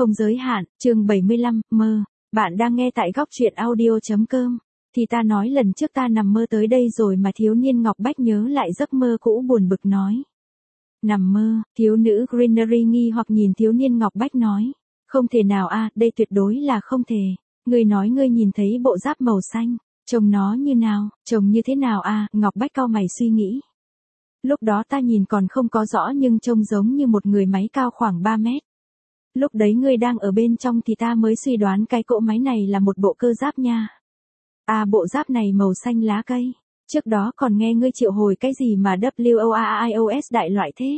Không giới hạn, chương 75, mơ. Bạn đang nghe tại góc truyện audio.com. Thì ta nói lần trước ta nằm mơ tới đây rồi mà. Thiếu niên Ngọc Bách nhớ lại giấc mơ cũ buồn bực nói. Nằm mơ, thiếu nữ Greenery nghi hoặc nhìn thiếu niên Ngọc Bách nói. Không thể nào a, đây tuyệt đối là không thể. Ngươi nói ngươi nhìn thấy bộ giáp màu xanh, trông nó như nào, trông như thế nào a? Ngọc Bách cau mày suy nghĩ. Lúc đó ta nhìn còn không có rõ nhưng trông giống như một người máy cao khoảng 3 mét. Lúc đấy ngươi đang ở bên trong thì ta mới suy đoán cái cỗ máy này là một bộ cơ giáp nha. À, bộ giáp này màu xanh lá cây. Trước đó còn nghe ngươi triệu hồi cái gì mà WOAIOS đại loại thế?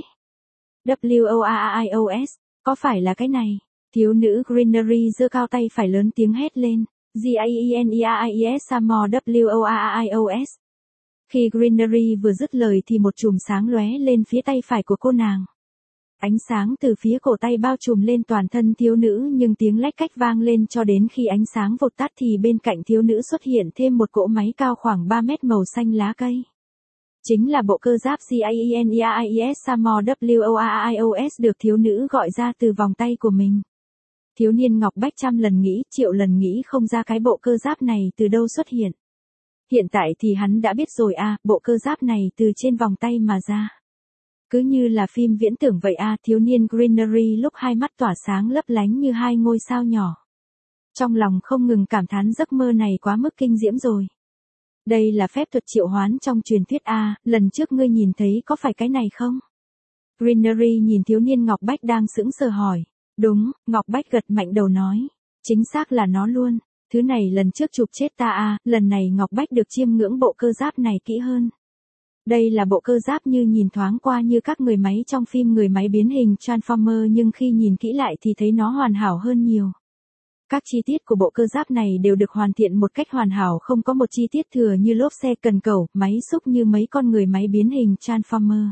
WOAIOS, có phải là cái này? Thiếu nữ Greenery giơ cao tay phải lớn tiếng hét lên. GAENERIES Samo WOAIOS. Khi Greenery vừa dứt lời thì một chùm sáng lóe lên phía tay phải của cô nàng. Ánh sáng từ phía cổ tay bao trùm lên toàn thân thiếu nữ nhưng tiếng lách cách vang lên cho đến khi ánh sáng vụt tắt thì bên cạnh thiếu nữ xuất hiện thêm một cỗ máy cao khoảng 3 mét màu xanh lá cây. Chính là bộ cơ giáp GAENERIES Samo WOAIOS được thiếu nữ gọi ra từ vòng tay của mình. Thiếu niên Ngọc Bách trăm lần nghĩ, triệu lần nghĩ không ra cái bộ cơ giáp này từ đâu xuất hiện. Hiện tại thì hắn đã biết rồi à, bộ cơ giáp này từ trên vòng tay mà ra. Cứ như là phim viễn tưởng vậy à, thiếu niên Greenery lúc hai mắt tỏa sáng lấp lánh như hai ngôi sao nhỏ. Trong lòng không ngừng cảm thán giấc mơ này quá mức kinh diễm rồi. Đây là phép thuật triệu hoán trong truyền thuyết à, lần trước ngươi nhìn thấy có phải cái này không? Greenery nhìn thiếu niên Ngọc Bách đang sững sờ hỏi. Đúng, Ngọc Bách gật mạnh đầu nói. Chính xác là nó luôn. Thứ này lần trước chụp chết ta à, lần này Ngọc Bách được chiêm ngưỡng bộ cơ giáp này kỹ hơn. Đây là bộ cơ giáp như nhìn thoáng qua như các người máy trong phim người máy biến hình Transformer nhưng khi nhìn kỹ lại thì thấy nó hoàn hảo hơn nhiều. Các chi tiết của bộ cơ giáp này đều được hoàn thiện một cách hoàn hảo, không có một chi tiết thừa như lốp xe cần cẩu, máy xúc như mấy con người máy biến hình Transformer.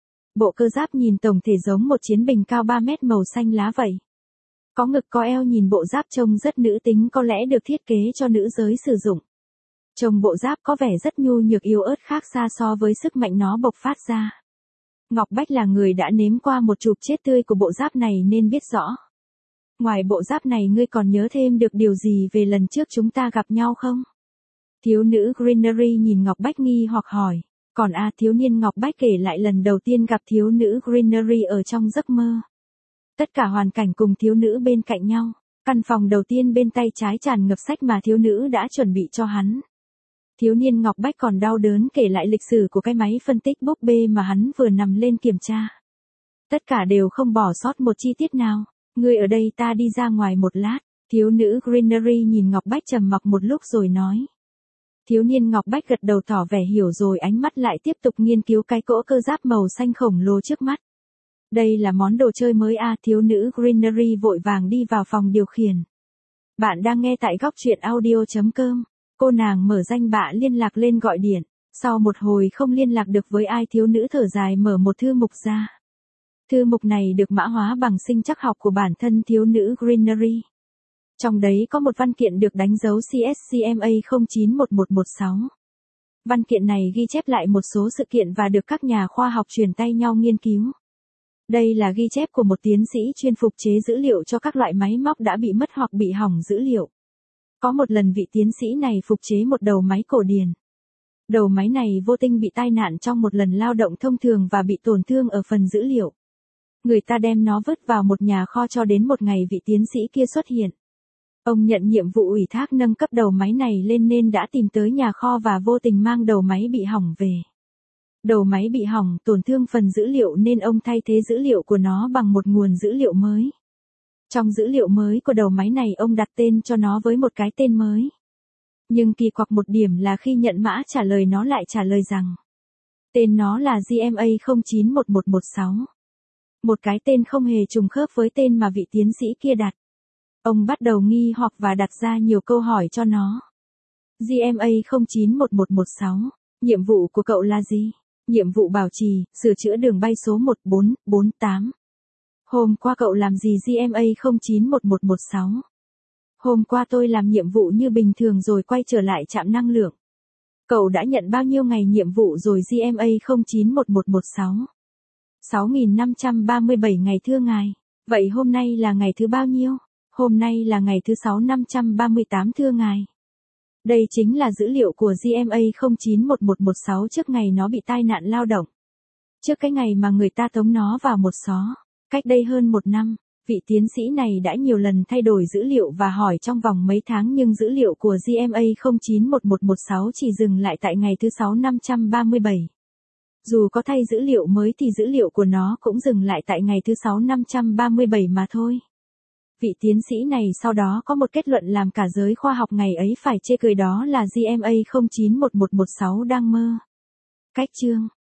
Bộ cơ giáp nhìn tổng thể giống một chiến binh cao 3 mét màu xanh lá vậy. Có ngực có eo, nhìn bộ giáp trông rất nữ tính, có lẽ được thiết kế cho nữ giới sử dụng. Trông bộ giáp có vẻ rất nhu nhược yếu ớt, khác xa so với sức mạnh nó bộc phát ra. Ngọc Bách là người đã nếm qua một chụp chết tươi của bộ giáp này nên biết rõ. Ngoài bộ giáp này ngươi còn nhớ thêm được điều gì về lần trước chúng ta gặp nhau không? Thiếu nữ Greenery nhìn Ngọc Bách nghi hoặc hỏi. Còn thiếu niên Ngọc Bách kể lại lần đầu tiên gặp thiếu nữ Greenery ở trong giấc mơ. Tất cả hoàn cảnh cùng thiếu nữ bên cạnh nhau. Căn phòng đầu tiên bên tay trái tràn ngập sách mà thiếu nữ đã chuẩn bị cho hắn. Thiếu niên Ngọc Bách còn đau đớn kể lại lịch sử của cái máy phân tích búp bê mà hắn vừa nằm lên kiểm tra. Tất cả đều không bỏ sót một chi tiết nào. Ngươi ở đây, ta đi ra ngoài một lát. Thiếu nữ Greenery nhìn Ngọc Bách trầm mặc một lúc rồi nói. Thiếu niên Ngọc Bách gật đầu tỏ vẻ hiểu rồi, ánh mắt lại tiếp tục nghiên cứu cái cỗ cơ giáp màu xanh khổng lồ trước mắt. Đây là món đồ chơi mới à? Thiếu nữ Greenery vội vàng đi vào phòng điều khiển. Bạn đang nghe tại góc truyện audio.com. Cô nàng mở danh bạ liên lạc lên gọi điện. Sau một hồi không liên lạc được với ai, thiếu nữ thở dài mở một thư mục ra. Thư mục này được mã hóa bằng sinh trắc học của bản thân thiếu nữ Greenery. Trong đấy có một văn kiện được đánh dấu CSCMA 091116. Văn kiện này ghi chép lại một số sự kiện và được các nhà khoa học truyền tay nhau nghiên cứu. Đây là ghi chép của một tiến sĩ chuyên phục chế dữ liệu cho các loại máy móc đã bị mất hoặc bị hỏng dữ liệu. Có một lần vị tiến sĩ này phục chế một đầu máy cổ điển. Đầu máy này vô tình bị tai nạn trong một lần lao động thông thường và bị tổn thương ở phần dữ liệu. Người ta đem nó vứt vào một nhà kho cho đến một ngày vị tiến sĩ kia xuất hiện. Ông nhận nhiệm vụ ủy thác nâng cấp đầu máy này lên nên đã tìm tới nhà kho và vô tình mang đầu máy bị hỏng về. Đầu máy bị hỏng, tổn thương phần dữ liệu nên ông thay thế dữ liệu của nó bằng một nguồn dữ liệu mới. Trong dữ liệu mới của đầu máy này ông đặt tên cho nó với một cái tên mới. Nhưng kỳ quặc một điểm là khi nhận mã trả lời nó lại trả lời rằng tên nó là GMA 091116. Một cái tên không hề trùng khớp với tên mà vị tiến sĩ kia đặt. Ông bắt đầu nghi hoặc và đặt ra nhiều câu hỏi cho nó. GMA 091116, nhiệm vụ của cậu là gì? Nhiệm vụ bảo trì, sửa chữa đường bay số 1448. Hôm qua cậu làm gì? GMA 091116. Hôm qua tôi làm nhiệm vụ như bình thường rồi quay trở lại trạm năng lượng. Cậu đã nhận bao nhiêu ngày nhiệm vụ rồi? GMA 091116. 6.537 ngày thưa ngài. Vậy hôm nay là ngày thứ bao nhiêu? Hôm nay là ngày thứ 6538 thưa ngài. Đây chính là dữ liệu của GMA 091116 trước ngày nó bị tai nạn lao động. Trước cái ngày mà người ta tống nó vào một xó. Cách đây hơn một năm, vị tiến sĩ này đã nhiều lần thay đổi dữ liệu và hỏi trong vòng mấy tháng nhưng dữ liệu của GMA 091116 chỉ dừng lại tại ngày thứ 6537. Dù có thay dữ liệu mới thì dữ liệu của nó cũng dừng lại tại ngày thứ 6537 mà thôi. Vị tiến sĩ này sau đó có một kết luận làm cả giới khoa học ngày ấy phải chê cười, đó là GMA 091116 đang mơ. Cách chương